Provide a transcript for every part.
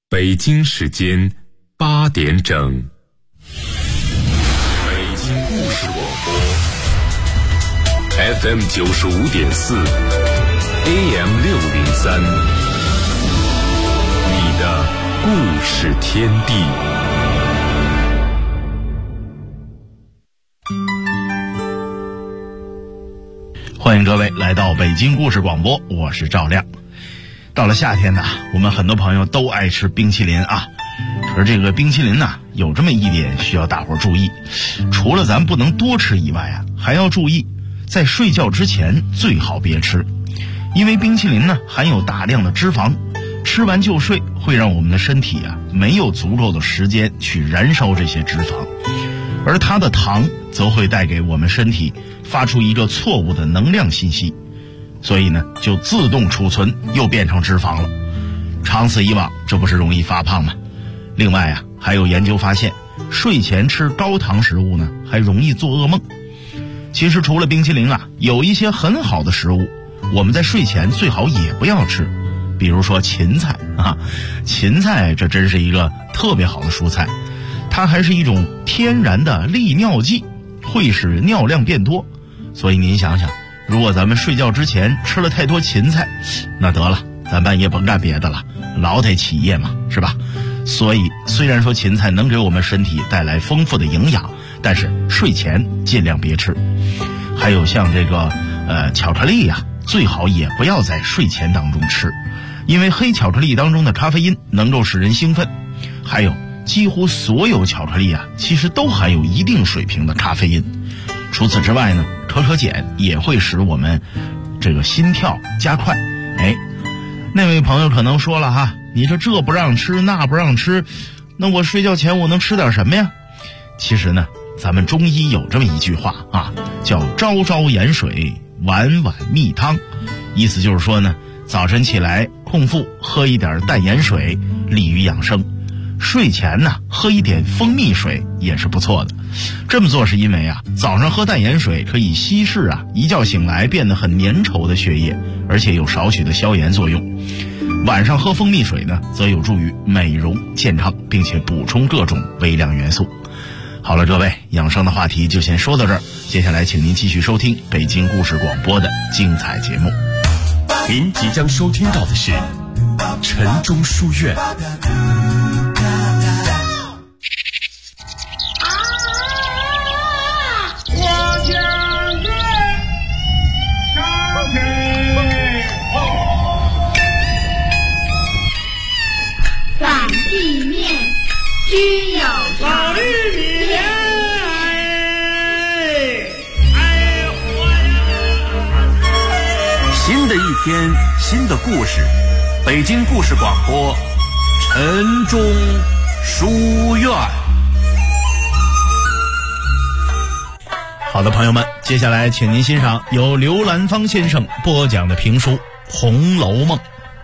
北京时间8点整，北京故事广播 FM 95.4 AM 603，你的故事天地。 欢迎各位来到北京故事广播，我是赵亮。到了夏天呢，我们很多朋友都爱吃冰淇淋啊。可是这个冰淇淋呢，有这么一点需要大伙注意，除了咱不能多吃以外啊，还要注意在睡觉之前最好别吃，因为冰淇淋呢含有大量的脂肪，吃完就睡会让我们的身体啊没有足够的时间去燃烧这些脂肪，而它的糖则会带给我们身体发出一个错误的能量信息，所以呢就自动储存又变成脂肪了。长此以往，这不是容易发胖吗？另外啊，还有研究发现，睡前吃高糖食物呢还容易做噩梦。其实除了冰淇淋啊，有一些很好的食物我们在睡前最好也不要吃，比如说芹菜啊。芹菜这真是一个特别好的蔬菜，它还是一种天然的利尿剂，会使尿量变多。所以您想想，如果咱们睡觉之前吃了太多芹菜，那得了，咱半夜甭干别的了，老得起夜嘛，是吧？所以虽然说芹菜能给我们身体带来丰富的营养，但是睡前尽量别吃。还有像这个巧克力呀，最好也不要在睡前当中吃，因为黑巧克力当中的咖啡因能够使人兴奋。还有几乎所有巧克力啊，其实都含有一定水平的咖啡因。除此之外呢，可可碱也会使我们这个心跳加快。那位朋友可能说了哈，你这不让吃那不让吃，那我睡觉前我能吃点什么呀？其实呢，咱们中医有这么一句话啊，叫朝朝盐水，晚晚蜜汤。意思就是说呢，早晨起来空腹喝一点淡盐水，利于养生。睡前呢，喝一点蜂蜜水也是不错的。这么做是因为啊，早上喝淡盐水可以稀释啊一觉醒来变得很粘稠的血液，而且有少许的消炎作用。晚上喝蜂蜜水呢，则有助于美容健康，并且补充各种微量元素。好了，各位，养生的话题就先说到这儿，接下来请您继续收听北京故事广播的精彩节目。 您即将收听到的是晨钟书院。 须有老玉米新的一天，新的故事，北京故事广播晨钟书院。 好的，朋友们，接下来请您欣赏由刘兰芳先生播讲的评书《红楼梦》。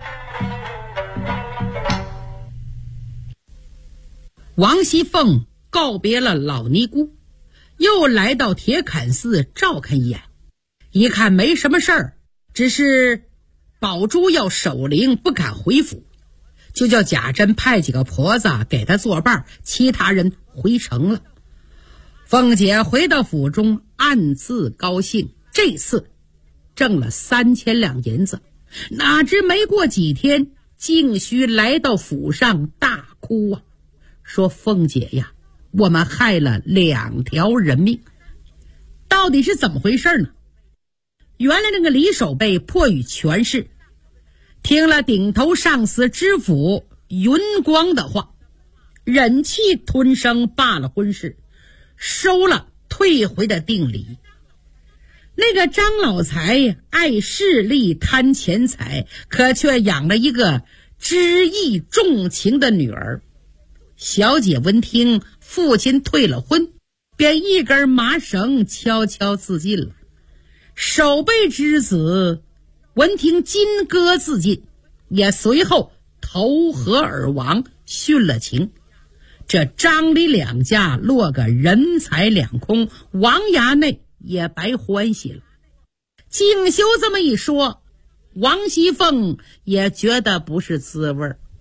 王熙凤告别了老尼姑，又来到铁槛寺照看一眼，一看没什么事儿，只是宝珠要守灵不敢回府，就叫贾珍派几个婆子给她作伴，其他人回城了。凤姐回到府中暗自高兴，这次挣了3000两银子，哪知没过几天竟须来到府上大哭啊，说凤姐呀，我们害了2条人命。到底是怎么回事呢？原来那个李守备迫于权势，听了顶头上司知府云光的话，忍气吞声罢了婚事，收了退回的定礼。那个张老财爱势力贪钱财，可却养了一个知意重情的女儿。小姐闻听父亲退了婚，便一根麻绳悄悄自尽了。守备之子闻听金戈自尽，也随后投河而亡，殉了情。这张李两家落个人财两空，王衙内也白欢喜了。静修这么一说，王熙凤也觉得不是滋味。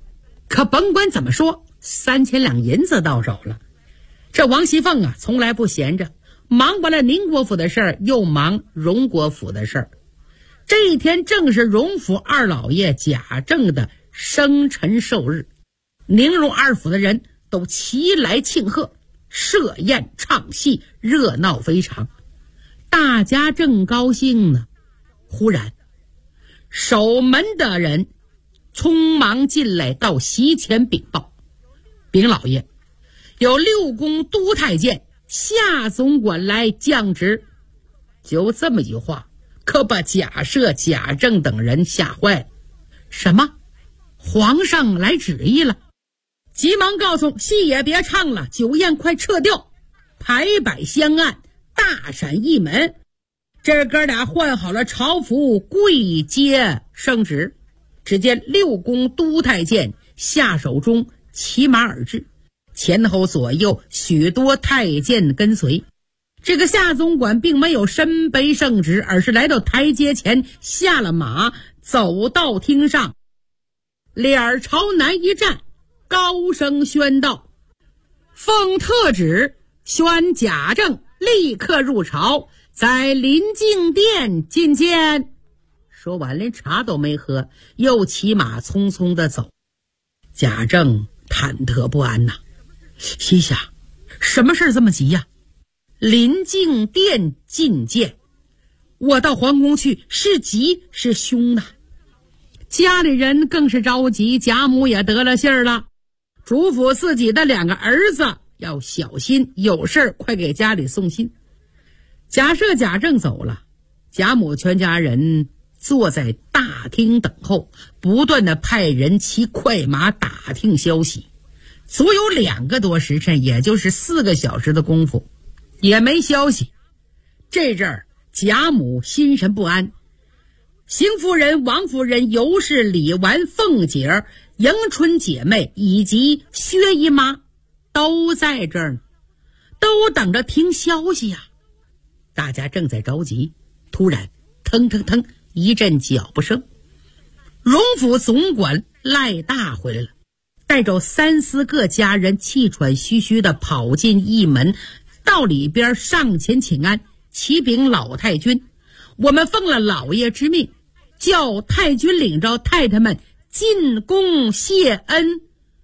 可甭管怎么说，3000两银子到手了。这王熙凤啊，从来不闲着，忙完了宁国府的事儿，又忙荣国府的事儿。这一天正是荣府二老爷贾政的生辰寿日，宁荣二府的人都齐来庆贺，设宴唱戏，热闹非常。大家正高兴呢，忽然守门的人匆忙进来，到席前禀报：禀老爷，有六宫都太监夏总管来降职。就这么一句话，可把贾赦、贾政等人吓坏了。什么？皇上来旨意了？急忙告诉戏也别唱了，酒宴快撤掉，排摆香案，大闪一门。这哥俩换好了朝服，跪接圣旨。只见六宫都太监夏守忠骑马而至，前后左右许多太监跟随。这个夏总管并没有身背圣旨，而是来到台阶前，下了马，走到厅上，脸朝南一站，高声宣道：奉特旨，宣贾政立刻入朝，在临静殿觐见。说完连茶都没喝，又骑马匆匆地走。贾政忐忑不安呐，心想什么事这么急呀？临静殿觐见，我到皇宫去是吉是凶呢？家里人更是着急，贾母也得了信儿了，嘱咐自己的2个儿子要小心，有事快给家里送信。贾赦、贾政走了，贾母全家人坐在大厅等候，不断的派人骑快马打听消息。足有2个多时辰，也就是4个小时的功夫，也没消息。这阵儿贾母心神不安，邢夫人、王夫人、尤氏、李纨、凤姐儿、迎春姐妹以及薛姨妈都在这儿呢，都等着听消息呀。大家正在着急，突然腾腾腾一阵脚步声，荣府总管赖大回来了，带着3、4个家人，气喘吁吁地跑进一门，到里边上前请安，启禀老太君，我们奉了老爷之命，叫太君领着太太们进宫谢恩。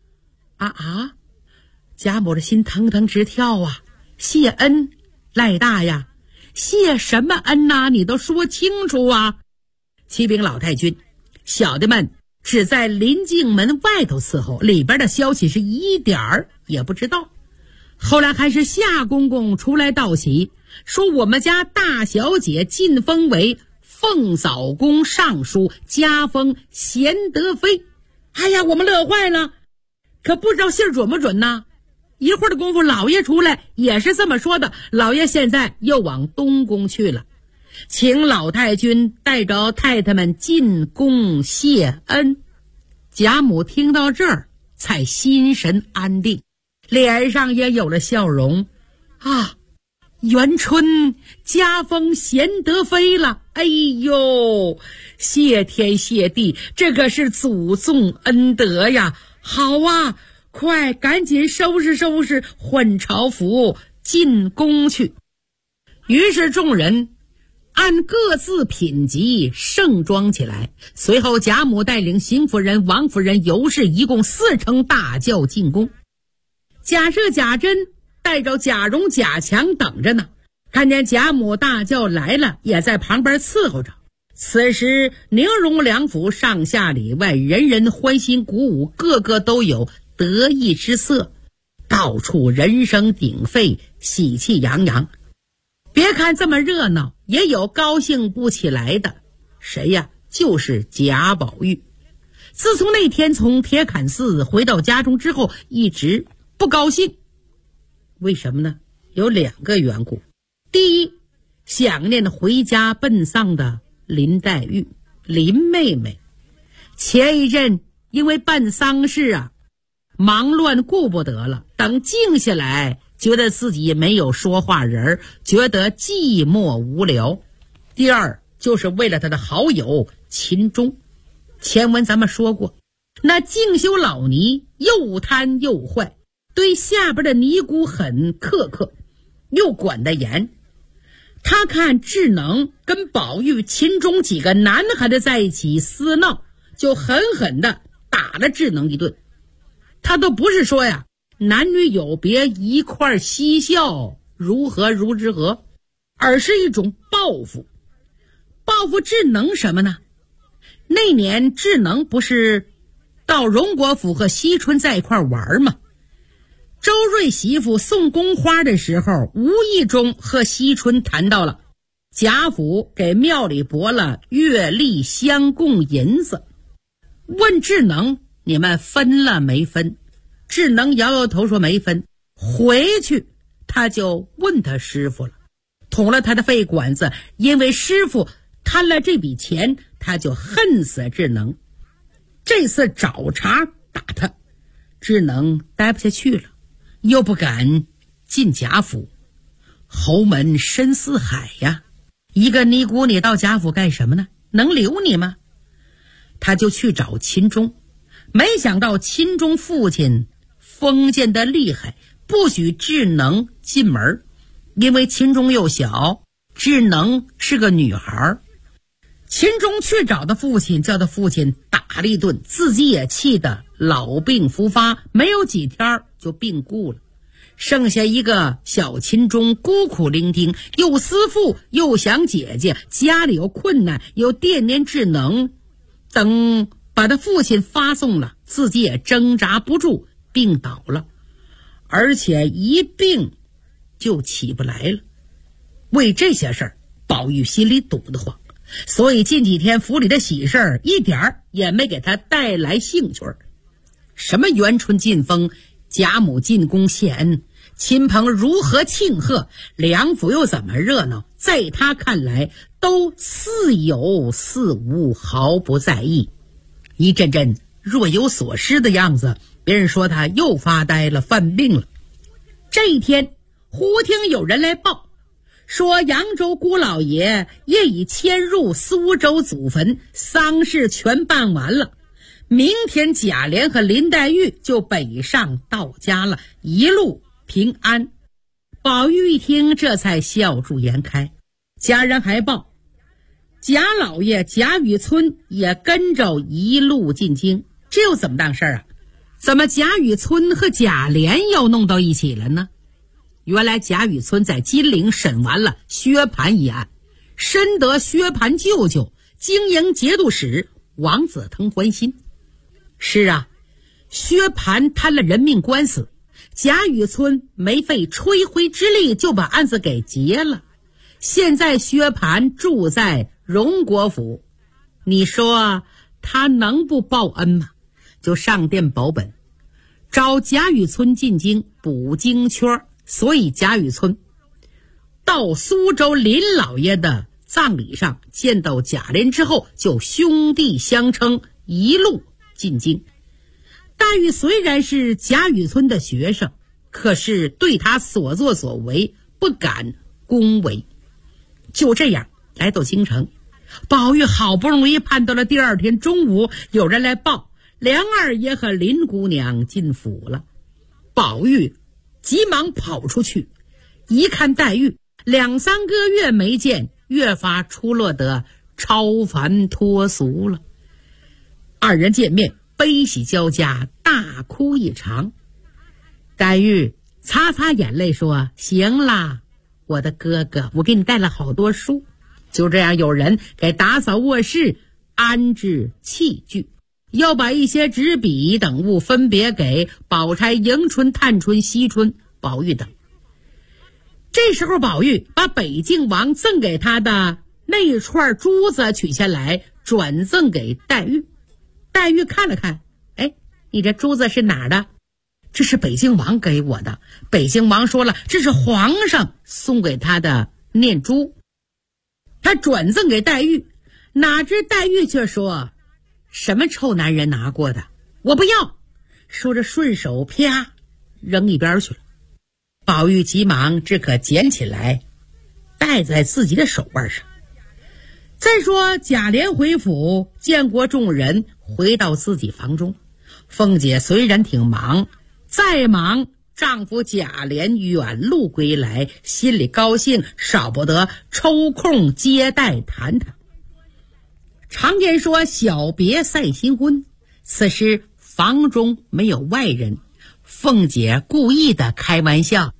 贾母的心腾腾直跳啊！谢恩？赖大呀，谢什么恩呐？你都说清楚啊！启禀老太君，小的们只在临静门外头伺候，里边的消息是一点儿也不知道。后来还是夏公公出来道喜，说我们家大小姐晋封为凤藻宫尚书，加封贤德妃。哎呀，我们乐坏了，可不知道信儿准不准呢？一会儿的功夫，老爷出来也是这么说的。老爷现在又往东宫去了，请老太君带着太太们进宫谢恩。贾母听到这儿才心神安定，脸上也有了笑容。元春加封贤德妃了，哎呦，谢天谢地，这个是祖宗恩德呀！好啊，快赶紧收拾收拾，换朝服进宫去。于是众人按各自品级盛装起来，随后贾母带领邢夫人、王夫人、尤氏一共4乘大轿进宫。贾赦、贾珍带着贾蓉、贾强等着呢，看见贾母大轿来了，也在旁边伺候着。此时宁荣两府上下里外，人人欢欣鼓舞，个个都有得意之色，到处人声鼎沸，喜气洋洋。别看这么热闹，也有高兴不起来的。谁呀？就是贾宝玉。自从那天从铁槛寺回到家中之后，一直不高兴。为什么呢？有2个缘故。第一，想念回家奔丧的林黛玉，林妹妹。前一阵因为办丧事忙乱顾不得了，等静下来，觉得自己没有说话人，觉得寂寞无聊。第二，就是为了他的好友秦钟。前文咱们说过， 那敬修老尼又贪又坏，对下边的尼姑很苛刻，又管得严。他看智能跟宝玉、秦钟几个男孩子在一起厮闹，就狠狠地打了智能一顿。他都不是说呀男女有别一块嬉笑如何如之何，而是一种报复。报复智能什么呢？那年智能不是到荣国府和惜春在一块玩吗？周瑞媳妇送宫花的时候，无意中和惜春谈到了贾府给庙里拨了月例相供银子，问智能你们分了没分？智能摇摇头说没分。回去他就问他师傅了，捅了他的肺管子，因为师傅贪了这笔钱，他就恨死智能。这次找茬打他，智能待不下去了，又不敢进贾府，侯门深似海呀，一个尼姑你到贾府干什么呢？能留你吗？他就去找秦钟，没想到秦钟父亲封建的厉害，不许智能进门，因为秦钟又小，智能是个女孩。秦钟去找的父亲，叫他父亲打了一顿，自己也气得老病复发，没有几天就病故了。剩下一个小秦钟孤苦伶仃，又思父又想姐姐，家里有困难，又惦念智能。等把他父亲发送了，自己也挣扎不住，病倒了，而且一病就起不来了。为这些事儿，宝玉心里堵得慌，所以近几天府里的喜事儿一点儿也没给他带来兴趣。什么元春进封，贾母进宫谢恩，亲朋如何庆贺，梁府又怎么热闹，在他看来都似有似无，毫不在意，一阵阵若有所失的样子。别人说他又发呆了，犯病了。这一天忽听有人来报，说扬州姑老爷也已迁入苏州祖坟，丧事全办完了，明天贾琏和林黛玉就北上到家了，一路平安。宝玉一听，这才笑逐颜开。家人还报贾老爷贾雨村也跟着一路进京，这又怎么当事啊？怎么贾雨村和贾琏要弄到一起了呢？原来贾雨村在金陵审完了薛蟠一案，深得薛蟠舅舅经营节度使王子腾欢心。是啊，薛蟠贪了人命官司，贾雨村没费吹灰之力就把案子给结了。现在薛蟠住在荣国府，你说他能不报恩吗？就上殿保本，找贾雨村进京补京圈。所以贾雨村到苏州林老爷的葬礼上见到贾琏之后，就兄弟相称，一路进京。黛玉虽然是贾雨村的学生，可是对他所作所为不敢恭维。就这样来到京城，宝玉好不容易盼到了第二天中午，有人来报梁二爷和林姑娘进府了。宝玉急忙跑出去，一看黛玉2-3个月没见，越发出落得超凡脱俗了。二人见面悲喜交加，大哭一场。黛玉擦擦眼泪说，行啦，我的哥哥，我给你带了好多书。就这样，有人给打扫卧室，安置器具，要把一些纸笔等物分别给宝钗、迎春、探春、惜春、宝玉等。这时候宝玉把北静王赠给他的那一串珠子取下来，转赠给黛玉。黛玉看了看，哎，你这珠子是哪儿的？这是北静王给我的。北静王说了，这是皇上送给他的念珠，他转赠给黛玉。哪知黛玉却说，什么臭男人拿过的，我不要。说着顺手啪扔一边去了。宝玉急忙只可捡起来戴在自己的手腕上。 再说贾琏回府见过众人，回到自己房中。凤姐虽然挺忙，再忙丈夫贾琏远路归来，心里高兴，少不得抽空接待谈谈。常言说小别赛新婚，此时房中没有外人，凤姐故意的开玩笑，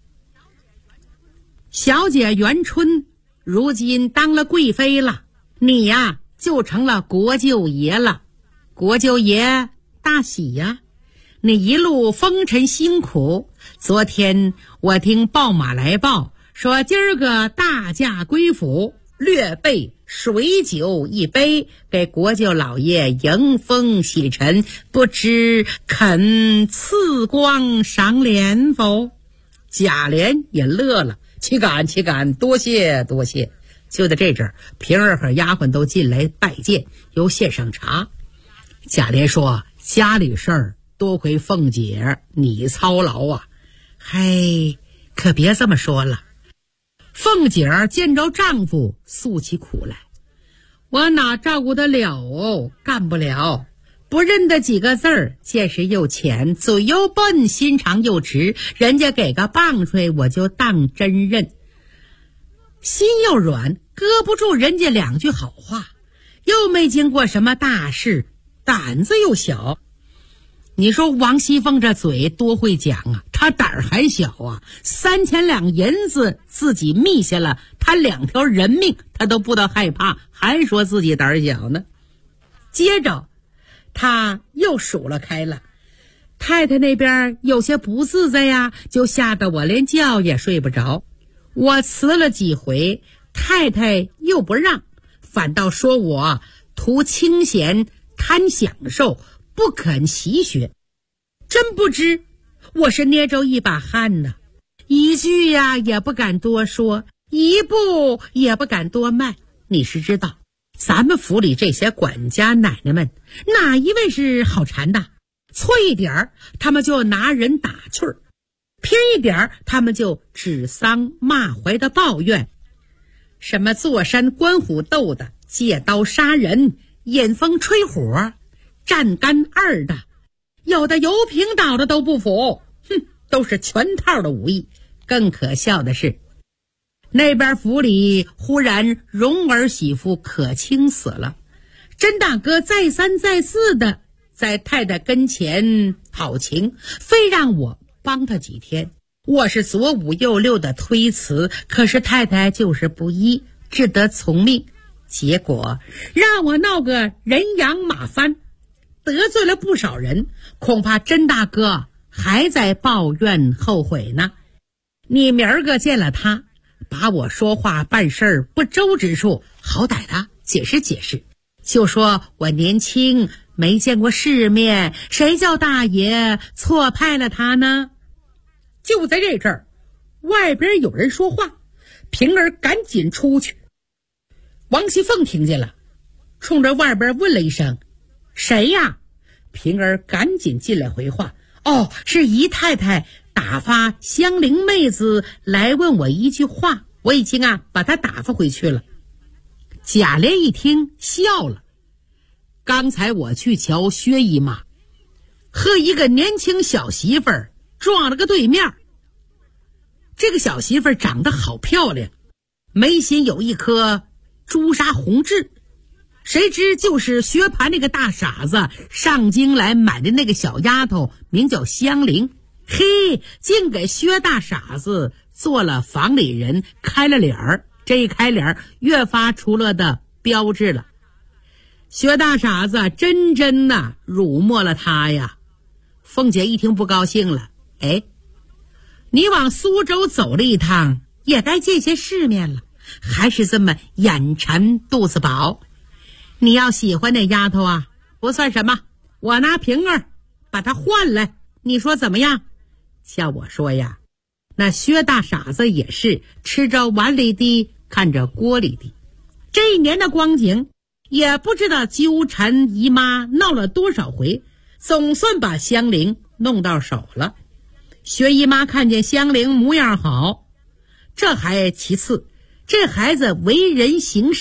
小姐元春如今当了贵妃了，你呀就成了国舅爷了。国舅爷大喜呀，你一路风尘辛苦，昨天我听报马来报说今儿个大驾归府，略备水酒一杯，给国舅老爷迎风洗尘，不知肯赐光赏脸否？贾琏也乐了，岂敢，多谢多谢。就在这阵儿，平儿和丫鬟都进来拜见，又献上茶。贾琏说：家里事儿多亏凤姐你操劳啊。嘿，可别这么说了。凤姐儿见着丈夫诉起苦来，我哪照顾得了哦，干不了。不认得几个字儿，见识又浅，嘴又笨，心肠又直，人家给个棒槌我就当真认。心又软，搁不住人家两句好话，又没经过什么大事，胆子又小。你说王熙凤这嘴多会讲啊，她胆儿还小啊，3000两银子自己密下了，她2条人命她都不得害怕，还说自己胆儿小呢。接着她又数了开了，太太那边有些不自在呀，就吓得我连觉也睡不着。我辞了几回，太太又不让，反倒说我图清闲贪享受，不肯习学。真不知我是捏着一把汗呢，一句呀也不敢多说，一步也不敢多迈。你是知道咱们府里这些管家奶奶们哪一位是好缠的？错一点儿他们就拿人打趣儿，偏一点儿他们就指桑骂槐的抱怨，什么坐山观虎斗的，借刀杀人，引风吹火，站杆二的，有的油瓶倒的都不服，都是全套的武艺。更可笑的是，那边府里忽然荣儿媳妇可卿死了，甄大哥再三再四的在太太跟前讨情，非让我帮他几天。我是左五右六的推辞，可是太太就是不依，只得从命。结果让我闹个人仰马翻，得罪了不少人，恐怕甄大哥还在抱怨后悔呢。你明儿个见了他，把我说话办事儿不周之处好歹他解释解释，就说我年轻没见过世面，谁叫大爷错派了他呢？就在这阵儿，外边有人说话，平儿赶紧出去。王熙凤听见了，冲着外边问了一声：谁呀？平儿赶紧进来回话：哦，是姨太太打发香菱妹子来问我一句话，我已经把她打发回去了。贾琏一听笑了，刚才我去瞧薛姨妈，和一个年轻小媳妇儿撞了个对面。这个小媳妇儿长得好漂亮，眉心有一颗朱砂红痣，谁知就是薛蟠那个大傻子上京来买的那个小丫头，名叫香菱。嘿，竟给薛大傻子做了房里人，开了脸儿。这一开脸越发出了的标志了。薛大傻子真辱没了他呀。凤姐一听不高兴了，你往苏州走了一趟，也该见些世面了，还是这么眼馋肚子饱。你要喜欢那丫头不算什么，我拿平儿把她换来，你说怎么样？像我说呀，那薛大傻子也是吃着碗里的看着锅里的，这一年的光景也不知道纠缠姨妈闹了多少回，总算把香菱弄到手了。薛姨妈看见香菱模样好，这还其次，这孩子为人行事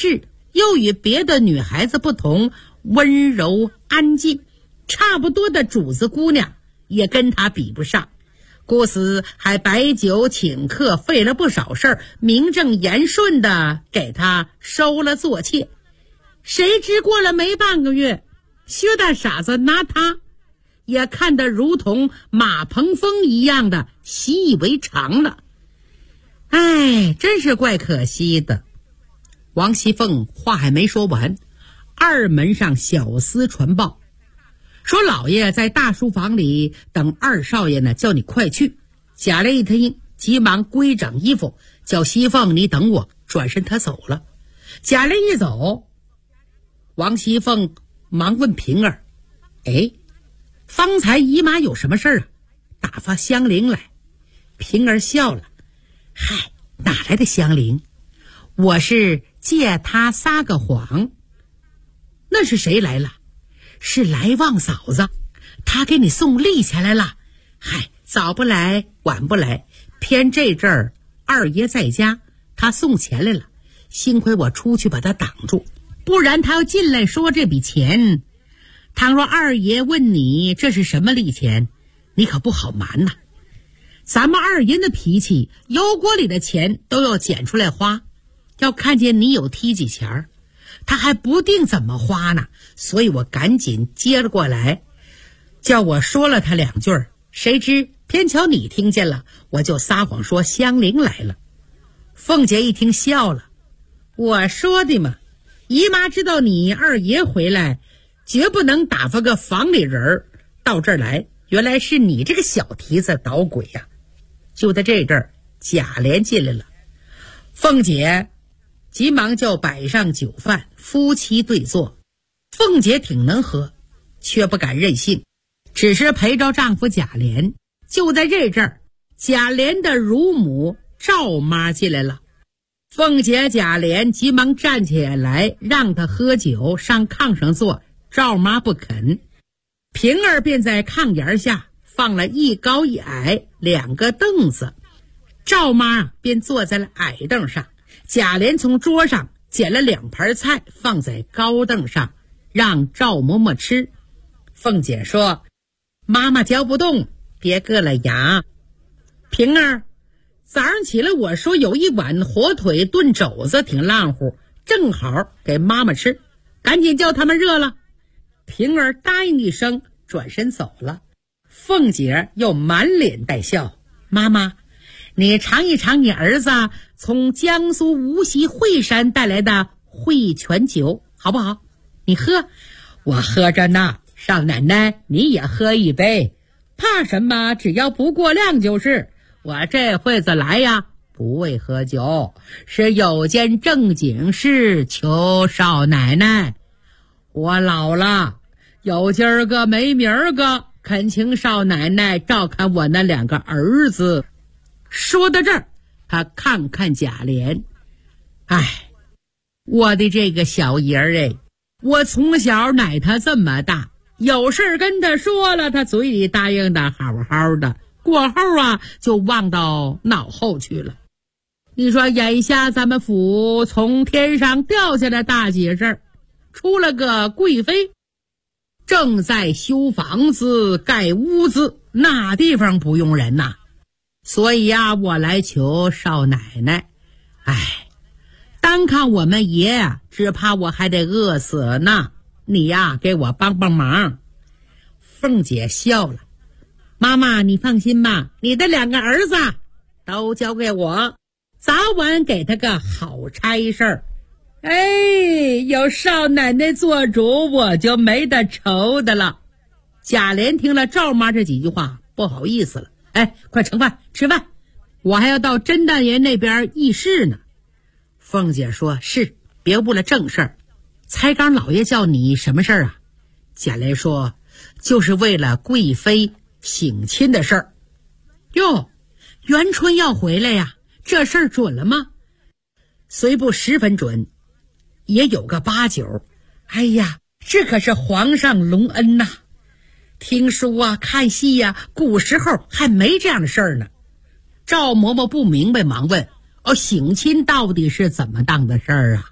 又与别的女孩子不同，温柔安静，差不多的主子姑娘也跟她比不上。故此还摆酒请客，费了不少事儿，名正言顺的给她收了做妾。谁知过了没半个月，薛大傻子拿她也看得如同马鹏风一样的习以为常了。哎，真是怪可惜的。王熙凤话还没说完，二门上小厮传报说老爷在大书房里等二少爷呢，叫你快去。贾琏一听，急忙归整衣服，叫熙凤你等我，转身他走了。贾琏一走，王熙凤忙问平儿，哎，方才姨妈有什么事啊？打发香菱来。平儿笑了，嗨，哪来的香菱？我是借他撒个谎。那是谁来了？是来旺嫂子，她给你送利钱来了。嗨，早不来晚不来，偏这阵儿二爷在家，他送钱来了。幸亏我出去把他挡住，不然他要进来说这笔钱，倘若二爷问你这是什么利钱，你可不好瞒呐。咱们二爷的脾气，油锅里的钱都要捡出来花，要看见你有提几钱儿，他还不定怎么花呢。所以我赶紧接了过来，叫我说了他两句，谁知偏巧你听见了，我就撒谎说香菱来了。凤姐一听笑了，我说的嘛，姨妈知道你二爷回来，绝不能打发个房里人到这儿来，原来是你这个小蹄子捣鬼呀。就在这阵儿，贾琏进来了，凤姐急忙叫摆上酒饭，夫妻对坐。凤姐挺能喝，却不敢任性，只是陪着丈夫贾琏。就在这阵儿，贾琏的乳母赵妈进来了。凤姐贾琏急忙站起来让他喝酒，上炕上坐。赵妈不肯，平儿便在炕沿下放了一高一矮两个凳子，赵妈便坐在了矮凳上。贾琏从桌上捡了两盘菜放在高凳上，让赵嬷嬷吃。凤姐说，妈妈嚼不动，别硌了牙。平儿，早上起来我说有一碗火腿炖肘子挺烂乎，正好给妈妈吃，赶紧叫他们热了。平儿答应一声，转身走了。凤姐又满脸带笑，妈妈，你尝一尝你儿子从江苏无锡惠山带来的汇泉酒好不好？你喝。我喝着呢，少奶奶你也喝一杯，怕什么？只要不过量就是。我这会子来呀，不为喝酒，是有件正经事求少奶奶。我老了，有今儿个没明儿个，恳请少奶奶照看我那两个儿子。说到这儿，他看看贾琏，哎，我的这个小爷儿哎，我从小奶他这么大，有事跟他说了，他嘴里答应的好好的，过后啊就忘到脑后去了。你说眼下咱们府从天上掉下来大喜事，出了个贵妃，正在修房子盖屋子，那地方不用人呐。所以啊，我来求少奶奶，哎，单看我们爷啊，只怕我还得饿死呢，你呀给我帮帮忙。凤姐笑了，妈妈你放心吧，你的两个儿子都交给我，早晚给他个好差事。哎，有少奶奶做主，我就没得愁的了。贾琏听了赵妈这几句话，不好意思了，哎，快盛饭吃饭，我还要到甄大爷那边议事呢。凤姐说，是，别误了正事儿。才刚老爷叫你什么事儿啊？贾琏说，就是为了贵妃省亲的事儿。哟，元春要回来呀，这事儿准了吗？虽不十分准，也有个89。哎呀，这可是皇上隆恩呐！听书啊，看戏呀，古时候还没这样的事儿呢。赵嬷嬷不明白，忙问，省亲到底是怎么当的事儿啊？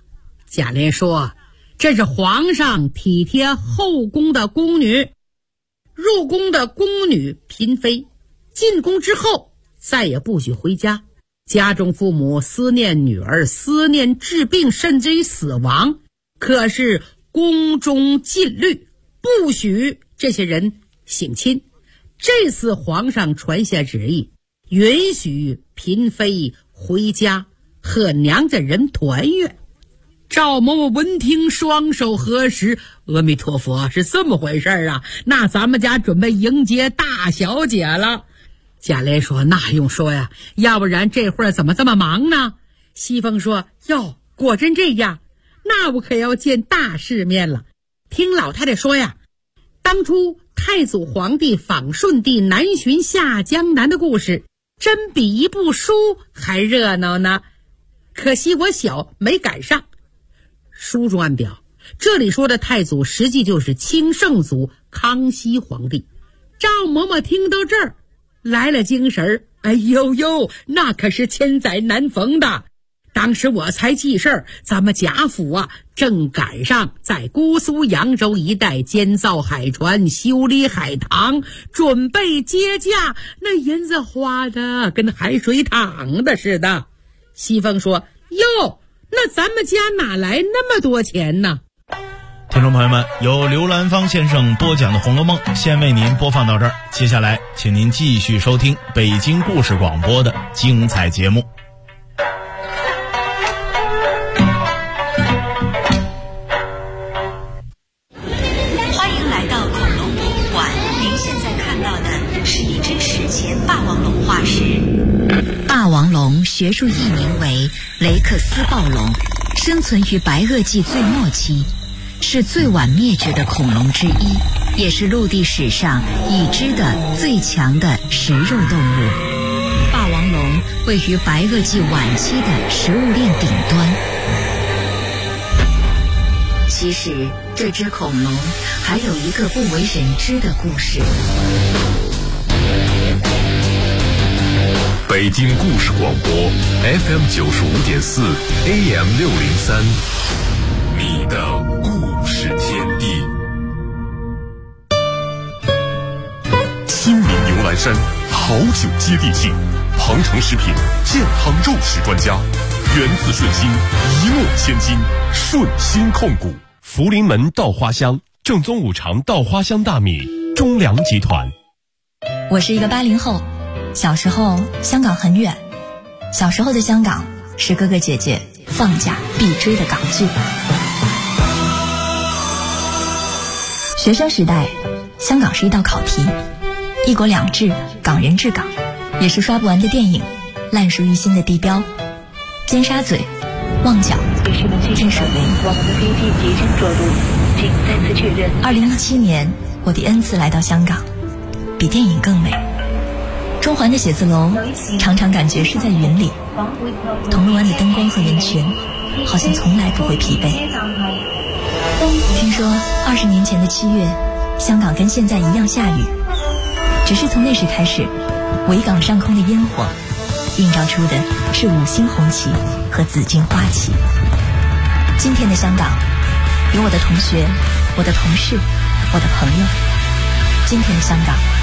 贾琏说，这是皇上体贴后宫的宫女，入宫的宫女嫔妃进宫之后再也不许回家，家中父母思念女儿，思念治病，甚至于死亡，可是宫中禁律，不许这些人省亲。这次皇上传下旨意，允许嫔妃回家和娘家人团圆。赵嬷嬷闻听，双手合十，阿弥陀佛，是这么回事啊，那咱们家准备迎接大小姐了。贾琏说，那用说呀，要不然这会儿怎么这么忙呢？西风说，哟，果真这样，那我可要见大世面了。听老太太说呀，当初太祖皇帝访顺帝南巡下江南的故事，真比一部书还热闹呢，可惜我小没赶上。书中暗表，这里说的太祖实际就是清圣祖康熙皇帝。赵嬷嬷听到这儿来了精神，哎呦呦，那可是千载难逢的。当时我才记事儿，咱们贾府啊正赶上在姑苏扬州一带建造海船，修理海棠，准备接驾，那银子花的跟海水淌的似的。西风说，哟，那咱们家哪来那么多钱呢？ 听众朋友们，由刘兰芳先生播讲的《红楼梦》先为您播放到这儿，接下来请您继续收听北京故事广播的精彩节目。 欢迎来到恐龙博物馆，您现在看到的是一只史前霸王龙化石。霸王龙学术译名为雷克斯暴龙，生存于白垩纪最末期，是最晚灭绝的恐龙之一，也是陆地史上已知的最强的食肉动物。霸王龙位于白垩纪晚期的食物链顶端。其实这只恐龙还有一个不为人知的故事。 北京故事广播 FM 95.4 AM 603，你的故事天地。亲民牛栏山好酒接地气，鹏程食品健康肉食专家，源自顺心，一诺千金，顺心控股。 福临门稻花香，正宗五常稻花香大米，中粮集团。 我是一个80后，小时候香港很远，小时候的香港是哥哥姐姐放假必追的港剧。学生时代，香港是一道考题，一国两制，港人治港，也是刷不完的电影，烂熟于心的地标，尖沙咀、旺角、天水围。2017年，我第 N 次来到香港，比电影更美。中环的写字楼常常感觉是在云里，铜锣湾的灯光和人群好像从来不会疲惫。听说20年前的7月，香港跟现在一样下雨，只是从那时开始，维港上空的烟火映照出的是5星红旗和紫荆花旗。今天的香港，有我的同学，我的同事，我的朋友。今天的香港